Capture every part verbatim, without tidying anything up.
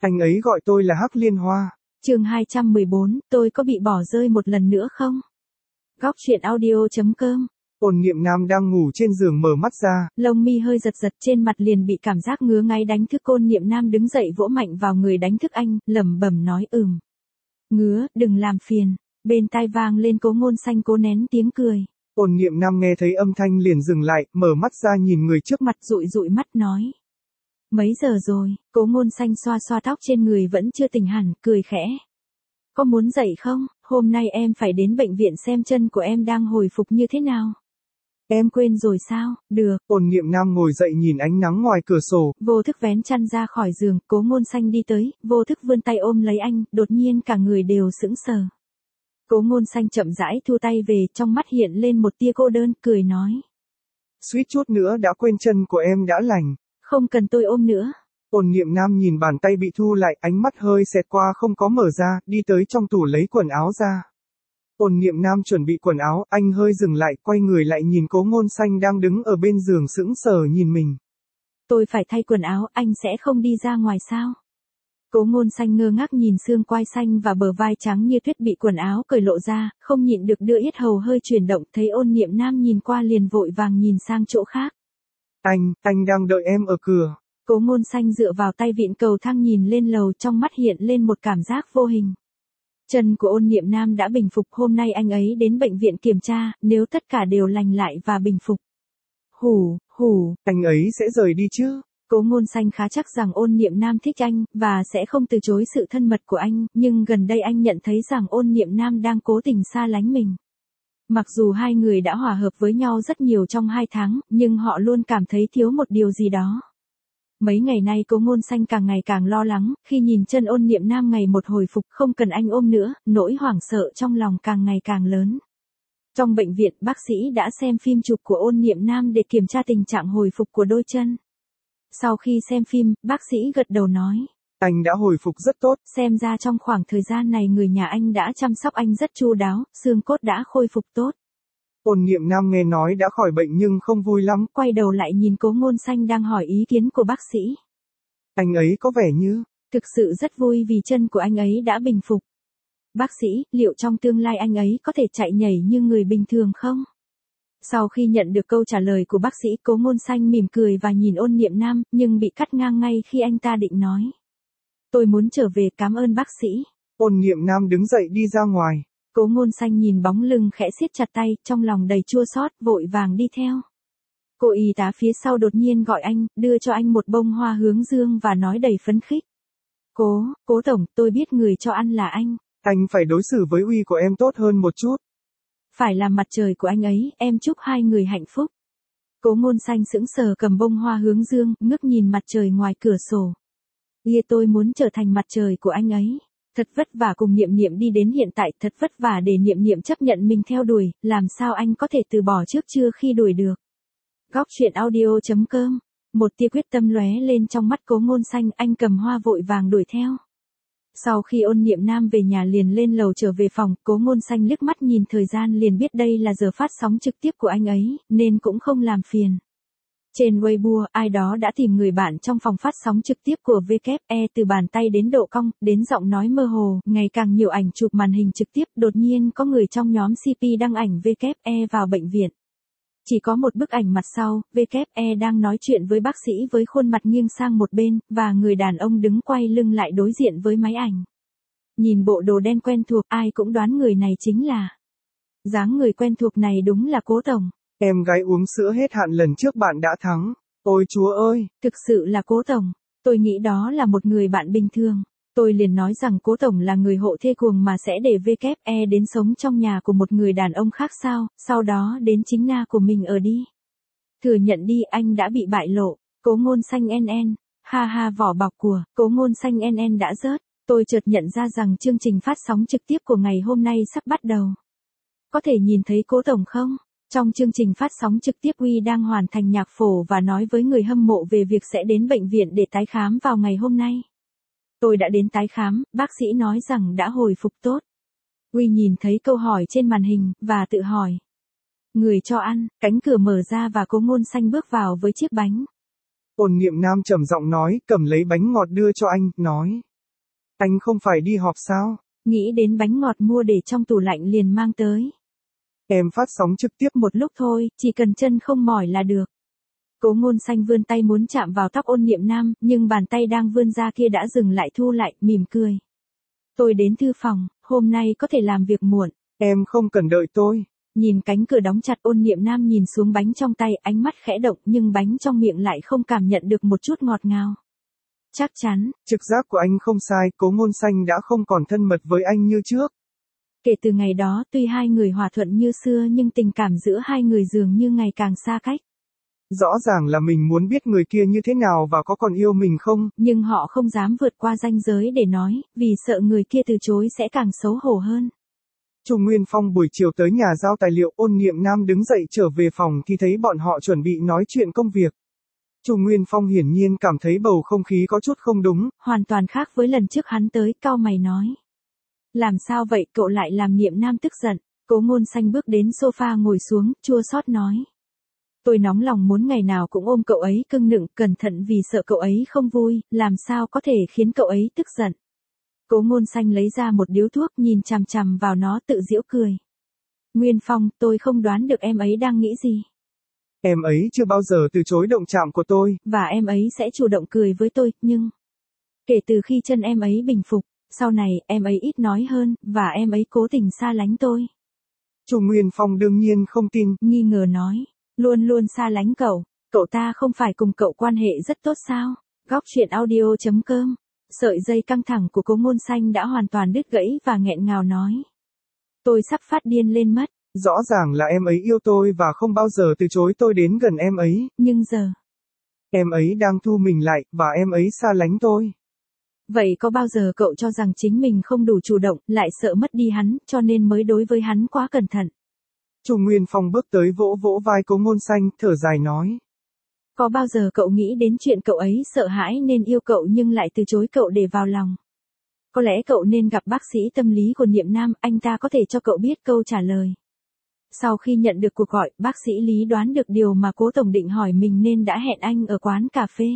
Anh ấy gọi tôi là Hắc Liên Hoa. Chương hai trăm mười bốn, tôi có bị bỏ rơi một lần nữa không? Góc truyện audio chấm com. Ôn Niệm Nam đang ngủ trên giường mở mắt ra. Lông mi hơi giật giật, trên mặt liền bị cảm giác ngứa ngáy đánh thức. Ôn Niệm Nam đứng dậy vỗ mạnh vào người đánh thức anh, lẩm bẩm nói ừm. Ngứa, đừng làm phiền. Bên tai vang lên Cố Ngôn Xanh cố nén tiếng cười. Ôn Niệm Nam nghe thấy âm thanh liền dừng lại, mở mắt ra nhìn người trước mặt, dụi dụi mắt nói. Mấy giờ rồi? Cố Ngôn Xanh xoa xoa tóc trên người vẫn chưa tỉnh hẳn, cười khẽ. Có muốn dậy không? Hôm nay em phải đến bệnh viện xem chân của em đang hồi phục như thế nào. Em quên rồi sao? Được. Ôn Niệm Nam ngồi dậy nhìn ánh nắng ngoài cửa sổ. Vô thức vén chăn ra khỏi giường, Cố Ngôn Xanh đi tới, vô thức vươn tay ôm lấy anh, đột nhiên cả người đều sững sờ. Cố Ngôn Xanh chậm rãi thu tay về, trong mắt hiện lên một tia cô đơn, cười nói. Suýt chút nữa đã quên chân của em đã lành. Không cần tôi ôm nữa. Ôn Niệm Nam nhìn bàn tay bị thu lại, ánh mắt hơi xẹt qua không có mở ra, đi tới trong tủ lấy quần áo ra. Ôn Niệm Nam chuẩn bị quần áo, anh hơi dừng lại, quay người lại nhìn Cố Ngôn Xanh đang đứng ở bên giường sững sờ nhìn mình. Tôi phải thay quần áo, anh sẽ không đi ra ngoài sao? Cố Ngôn Xanh ngơ ngác nhìn xương quai xanh và bờ vai trắng như tuyết bị quần áo cởi lộ ra, không nhịn được đưa yết hầu hơi chuyển động, thấy Ôn Niệm Nam nhìn qua liền vội vàng nhìn sang chỗ khác. Anh, anh đang đợi em ở cửa. Cố Ngôn Xanh dựa vào tay vịn cầu thang nhìn lên lầu, trong mắt hiện lên một cảm giác vô hình. Chân của Ôn Niệm Nam đã bình phục, hôm nay anh ấy đến bệnh viện kiểm tra, nếu tất cả đều lành lại và bình phục. Hủ, hủ. Anh ấy sẽ rời đi chứ? Cố Ngôn Xanh khá chắc rằng Ôn Niệm Nam thích anh, và sẽ không từ chối sự thân mật của anh, nhưng gần đây anh nhận thấy rằng Ôn Niệm Nam đang cố tình xa lánh mình. Mặc dù hai người đã hòa hợp với nhau rất nhiều trong hai tháng, nhưng họ luôn cảm thấy thiếu một điều gì đó. Mấy ngày nay Cố Ngôn Xanh càng ngày càng lo lắng, khi nhìn chân Ôn Niệm Nam ngày một hồi phục không cần anh ôm nữa, nỗi hoảng sợ trong lòng càng ngày càng lớn. Trong bệnh viện, bác sĩ đã xem phim chụp của Ôn Niệm Nam để kiểm tra tình trạng hồi phục của đôi chân. Sau khi xem phim, bác sĩ gật đầu nói. Anh đã hồi phục rất tốt. Xem ra trong khoảng thời gian này người nhà anh đã chăm sóc anh rất chu đáo, xương cốt đã khôi phục tốt. Ôn Niệm Nam nghe nói đã khỏi bệnh nhưng không vui lắm. Quay đầu lại nhìn Cố Ngôn Xanh đang hỏi ý kiến của bác sĩ. Anh ấy có vẻ như. Thực sự rất vui vì chân của anh ấy đã bình phục. Bác sĩ, liệu trong tương lai anh ấy có thể chạy nhảy như người bình thường không? Sau khi nhận được câu trả lời của bác sĩ, Cố Ngôn Xanh mỉm cười và nhìn Ôn Niệm Nam, nhưng bị cắt ngang ngay khi anh ta định nói. Tôi muốn trở về, cảm ơn bác sĩ. Ôn Niệm Nam đứng dậy đi ra ngoài. Cố Ngôn Xanh nhìn bóng lưng khẽ siết chặt tay, trong lòng đầy chua xót, vội vàng đi theo. Cô y tá phía sau đột nhiên gọi anh, đưa cho anh một bông hoa hướng dương và nói đầy phấn khích. Cố, Cố Tổng, tôi biết người cho ăn là anh. Anh phải đối xử với uy của em tốt hơn một chút. Phải là mặt trời của anh ấy, em chúc hai người hạnh phúc. Cố Ngôn Xanh sững sờ cầm bông hoa hướng dương, ngước nhìn mặt trời ngoài cửa sổ. Ye, tôi muốn trở thành mặt trời của anh ấy. Thật vất vả cùng Niệm Niệm đi đến hiện tại, thật vất vả để Niệm Niệm chấp nhận mình theo đuổi, làm sao anh có thể từ bỏ trước chưa khi đuổi được. Góc truyện audio chấm com. Một tia quyết tâm lóe lên trong mắt Cố Ngôn Xanh, anh cầm hoa vội vàng đuổi theo. Sau khi Ôn Niệm Nam về nhà liền lên lầu trở về phòng, Cố Ngôn Xanh liếc mắt nhìn thời gian liền biết đây là giờ phát sóng trực tiếp của anh ấy, nên cũng không làm phiền. Trên Weibo, ai đó đã tìm người bạn trong phòng phát sóng trực tiếp của vê kép e, từ bàn tay đến độ cong, đến giọng nói mơ hồ, ngày càng nhiều ảnh chụp màn hình trực tiếp, đột nhiên có người trong nhóm xê pê đăng ảnh vê kép e vào bệnh viện. Chỉ có một bức ảnh mặt sau, vê kép e đang nói chuyện với bác sĩ với khuôn mặt nghiêng sang một bên, và người đàn ông đứng quay lưng lại đối diện với máy ảnh. Nhìn bộ đồ đen quen thuộc, ai cũng đoán người này chính là. Dáng người quen thuộc này đúng là Cố Tổng. Em gái uống sữa hết hạn lần trước bạn đã thắng. Ôi chúa ơi! Thực sự là Cố Tổng. Tôi nghĩ đó là một người bạn bình thường. Tôi liền nói rằng Cố Tổng là người hộ thê cuồng mà sẽ để vê kép e đến sống trong nhà của một người đàn ông khác sao, sau đó đến chính na của mình ở đi. Thừa nhận đi, anh đã bị bại lộ. Cố Ngôn Xanh en en. Ha ha, vỏ bọc của Cố Ngôn Xanh en en đã rớt. Tôi chợt nhận ra rằng chương trình phát sóng trực tiếp của ngày hôm nay sắp bắt đầu. Có thể nhìn thấy Cố Tổng không? Trong chương trình phát sóng trực tiếp, Uy đang hoàn thành nhạc phổ và nói với người hâm mộ về việc sẽ đến bệnh viện để tái khám vào ngày hôm nay. Tôi đã đến tái khám, bác sĩ nói rằng đã hồi phục tốt. Uy nhìn thấy câu hỏi trên màn hình, và tự hỏi. Người cho ăn, cánh cửa mở ra và Cố Ngôn Xanh bước vào với chiếc bánh. Ôn Niệm Nam trầm giọng nói, cầm lấy bánh ngọt đưa cho anh, nói. Anh không phải đi họp sao? Nghĩ đến bánh ngọt mua để trong tủ lạnh liền mang tới. Em phát sóng trực tiếp Một lúc thôi, chỉ cần chân không mỏi là được. Cố Ngôn Xanh vươn tay muốn chạm vào tóc Ôn Niệm Nam, nhưng bàn tay đang vươn ra kia đã dừng lại thu lại, mỉm cười. Tôi đến thư phòng, hôm nay có thể làm việc muộn. Em không cần đợi tôi. Nhìn cánh cửa đóng chặt, Ôn Niệm Nam nhìn xuống bánh trong tay, ánh mắt khẽ động nhưng bánh trong miệng lại không cảm nhận được một chút ngọt ngào. Chắc chắn. Trực giác của anh không sai, Cố Ngôn Xanh đã không còn thân mật với anh như trước. Kể từ ngày đó, tuy hai người hòa thuận như xưa nhưng tình cảm giữa hai người dường như ngày càng xa cách. Rõ ràng là mình muốn biết người kia như thế nào và có còn yêu mình không. Nhưng họ không dám vượt qua ranh giới để nói, vì sợ người kia từ chối sẽ càng xấu hổ hơn. Chu Nguyên Phong buổi chiều tới nhà giao tài liệu, Ôn Niệm Nam đứng dậy trở về phòng thì thấy bọn họ chuẩn bị nói chuyện công việc. Chu Nguyên Phong hiển nhiên cảm thấy bầu không khí có chút không đúng. Hoàn toàn khác với lần trước hắn tới, cau mày nói. Làm sao vậy, cậu lại làm Niệm Nam tức giận. Cố Ngôn Xanh bước đến sofa ngồi xuống, chua xót nói. Tôi nóng lòng muốn ngày nào cũng ôm cậu ấy cưng nựng, cẩn thận vì sợ cậu ấy không vui, làm sao có thể khiến cậu ấy tức giận. Cố Ngôn Xanh lấy ra một điếu thuốc, nhìn chằm chằm vào nó tự giễu cười. Nguyên Phong, tôi không đoán được em ấy đang nghĩ gì. Em ấy chưa bao giờ từ chối động chạm của tôi. Và em ấy sẽ chủ động cười với tôi, nhưng... Kể từ khi chân em ấy bình phục, sau này em ấy ít nói hơn, và em ấy cố tình xa lánh tôi. Chu Nguyên Phong đương nhiên không tin. Nghi ngờ nói. Luôn luôn xa lánh cậu. Cậu ta không phải cùng cậu quan hệ rất tốt sao? Góc truyện audio chấm com. Sợi dây căng thẳng của Cố Ngôn Xanh đã hoàn toàn đứt gãy và nghẹn ngào nói. Tôi sắp phát điên lên mất. Rõ ràng là em ấy yêu tôi và không bao giờ từ chối tôi đến gần em ấy. Nhưng giờ, em ấy đang thu mình lại, và em ấy xa lánh tôi. Vậy có bao giờ cậu cho rằng chính mình không đủ chủ động, lại sợ mất đi hắn, cho nên mới đối với hắn quá cẩn thận? Chu Nguyên Phong bước tới vỗ vỗ vai Cố Ngôn Xanh, thở dài nói. Có bao giờ cậu nghĩ đến chuyện cậu ấy sợ hãi nên yêu cậu nhưng lại từ chối cậu để vào lòng? Có lẽ cậu nên gặp bác sĩ tâm lý của Niệm Nam, anh ta có thể cho cậu biết câu trả lời. Sau khi nhận được cuộc gọi, bác sĩ Lý đoán được điều mà Cố Tổng định hỏi mình nên đã hẹn anh ở quán cà phê.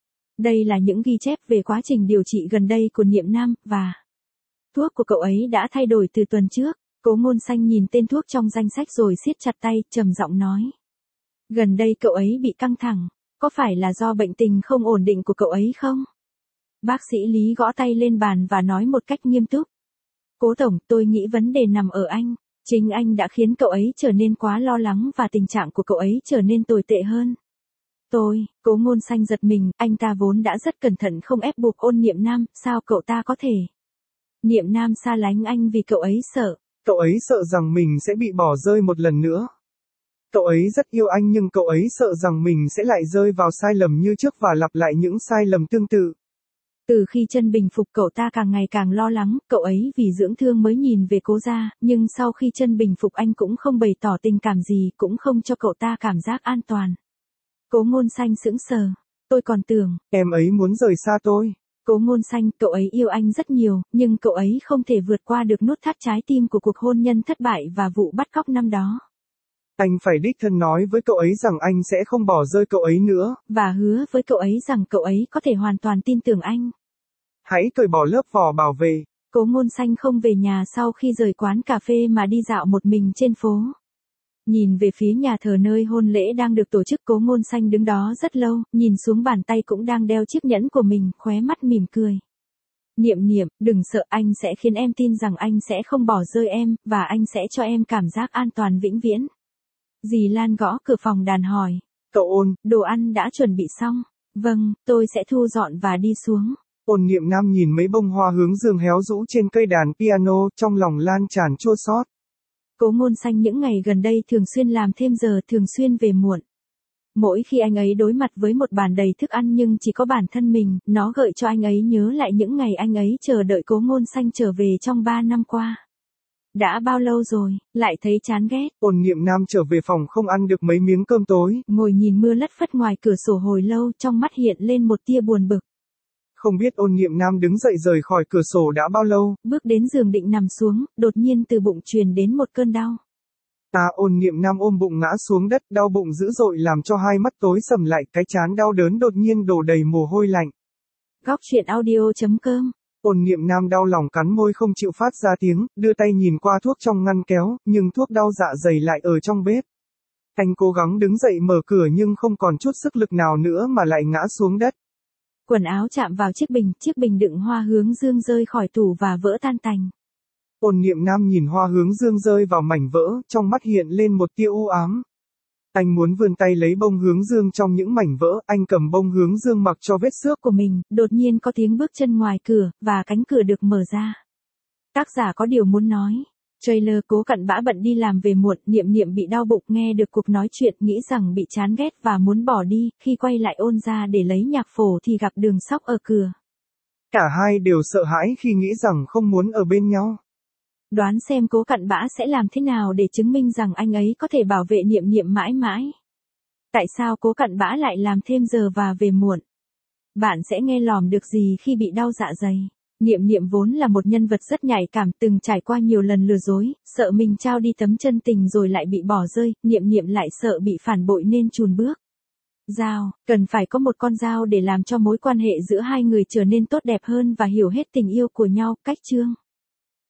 Đây là những ghi chép về quá trình điều trị gần đây của Niệm Nam, và thuốc của cậu ấy đã thay đổi từ tuần trước. Cố Ngôn Xanh nhìn tên thuốc trong danh sách rồi siết chặt tay, trầm giọng nói. Gần đây cậu ấy bị căng thẳng, có phải là do bệnh tình không ổn định của cậu ấy không? Bác sĩ Lý gõ tay lên bàn và nói một cách nghiêm túc. Cố Tổng, tôi nghĩ vấn đề nằm ở anh. Chính anh đã khiến cậu ấy trở nên quá lo lắng và tình trạng của cậu ấy trở nên tồi tệ hơn. Tôi, Cố Ngôn Xanh giật mình, anh ta vốn đã rất cẩn thận không ép buộc Ôn Niệm Nam, sao cậu ta có thể? Niệm Nam xa lánh anh vì cậu ấy sợ. Cậu ấy sợ rằng mình sẽ bị bỏ rơi một lần nữa. Cậu ấy rất yêu anh nhưng cậu ấy sợ rằng mình sẽ lại rơi vào sai lầm như trước và lặp lại những sai lầm tương tự. Từ khi chân bình phục cậu ta càng ngày càng lo lắng, cậu ấy vì dưỡng thương mới nhìn về Cố gia, nhưng sau khi chân bình phục anh cũng không bày tỏ tình cảm gì, cũng không cho cậu ta cảm giác an toàn. Cố Ngôn Xanh sững sờ. Tôi còn tưởng, em ấy muốn rời xa tôi. Cố Ngôn Xanh, cậu ấy yêu anh rất nhiều, nhưng cậu ấy không thể vượt qua được nút thắt trái tim của cuộc hôn nhân thất bại và vụ bắt cóc năm đó. Anh phải đích thân nói với cậu ấy rằng anh sẽ không bỏ rơi cậu ấy nữa. Và hứa với cậu ấy rằng cậu ấy có thể hoàn toàn tin tưởng anh. Hãy cởi bỏ lớp vỏ bảo vệ. Cố Ngôn Xanh không về nhà sau khi rời quán cà phê mà đi dạo một mình trên phố. Nhìn về phía nhà thờ nơi hôn lễ đang được tổ chức, Cố Ngôn Xanh đứng đó rất lâu, nhìn xuống bàn tay cũng đang đeo chiếc nhẫn của mình, khóe mắt mỉm cười. Niệm Niệm, đừng sợ, anh sẽ khiến em tin rằng anh sẽ không bỏ rơi em, và anh sẽ cho em cảm giác an toàn vĩnh viễn. Dì Lan gõ cửa phòng đàn hỏi. Cậu Ôn, đồ ăn đã chuẩn bị xong. Vâng, tôi sẽ thu dọn và đi xuống. Ôn Niệm Nam nhìn mấy bông hoa hướng dương héo rũ trên cây đàn piano, trong lòng lan tràn chua xót. Cố Ngôn Xanh những ngày gần đây thường xuyên làm thêm giờ, thường xuyên về muộn. Mỗi khi anh ấy đối mặt với một bàn đầy thức ăn nhưng chỉ có bản thân mình, nó gợi cho anh ấy nhớ lại những ngày anh ấy chờ đợi Cố Ngôn Xanh trở về trong ba năm qua. Đã bao lâu rồi, lại thấy chán ghét. Ôn Niệm Nam trở về phòng không ăn được mấy miếng cơm tối. Ngồi nhìn mưa lất phất ngoài cửa sổ hồi lâu, trong mắt hiện lên một tia buồn bực. Không biết Ôn Niệm Nam đứng dậy rời khỏi cửa sổ đã bao lâu. Bước đến giường định nằm xuống, đột nhiên từ bụng truyền đến một cơn đau. À, Ôn Niệm Nam ôm bụng ngã xuống đất, đau bụng dữ dội làm cho hai mắt tối sầm lại, cái trán đau đớn đột nhiên đổ đầy mồ hôi lạnh. Góc truyện audio chấm com Ôn niệm nam đau lòng cắn môi không chịu phát ra tiếng, đưa tay nhìn qua thuốc trong ngăn kéo, nhưng thuốc đau dạ dày lại ở trong bếp. Anh cố gắng đứng dậy mở cửa nhưng không còn chút sức lực nào nữa mà lại ngã xuống đất. Quần áo chạm vào chiếc bình, chiếc bình đựng hoa hướng dương rơi khỏi tủ và vỡ tan tành. Ôn niệm nam nhìn hoa hướng dương rơi vào mảnh vỡ, trong mắt hiện lên một tia u ám. Anh muốn vươn tay lấy bông hướng dương trong những mảnh vỡ, anh cầm bông hướng dương mặc cho vết xước của mình, đột nhiên có tiếng bước chân ngoài cửa, và cánh cửa được mở ra. Tác giả có điều muốn nói. Trailer Cố Cặn Bã bận đi làm về muộn, Niệm Niệm bị đau bụng nghe được cuộc nói chuyện, nghĩ rằng bị chán ghét và muốn bỏ đi, khi quay lại ôn ra để lấy nhạc phổ thì gặp Đường Sóc ở cửa. Cả hai đều sợ hãi khi nghĩ rằng không muốn ở bên nhau. Đoán xem Cố Cặn Bã sẽ làm thế nào để chứng minh rằng anh ấy có thể bảo vệ Niệm Niệm mãi mãi. Tại sao Cố Cặn Bã lại làm thêm giờ và về muộn? Bạn sẽ nghe lỏm được gì khi bị đau dạ dày? Niệm Niệm vốn là một nhân vật rất nhạy cảm, từng trải qua nhiều lần lừa dối, sợ mình trao đi tấm chân tình rồi lại bị bỏ rơi, Niệm Niệm lại sợ bị phản bội nên chùn bước. Dao, cần phải có một con dao để làm cho mối quan hệ giữa hai người trở nên tốt đẹp hơn và hiểu hết tình yêu của nhau. Cách chương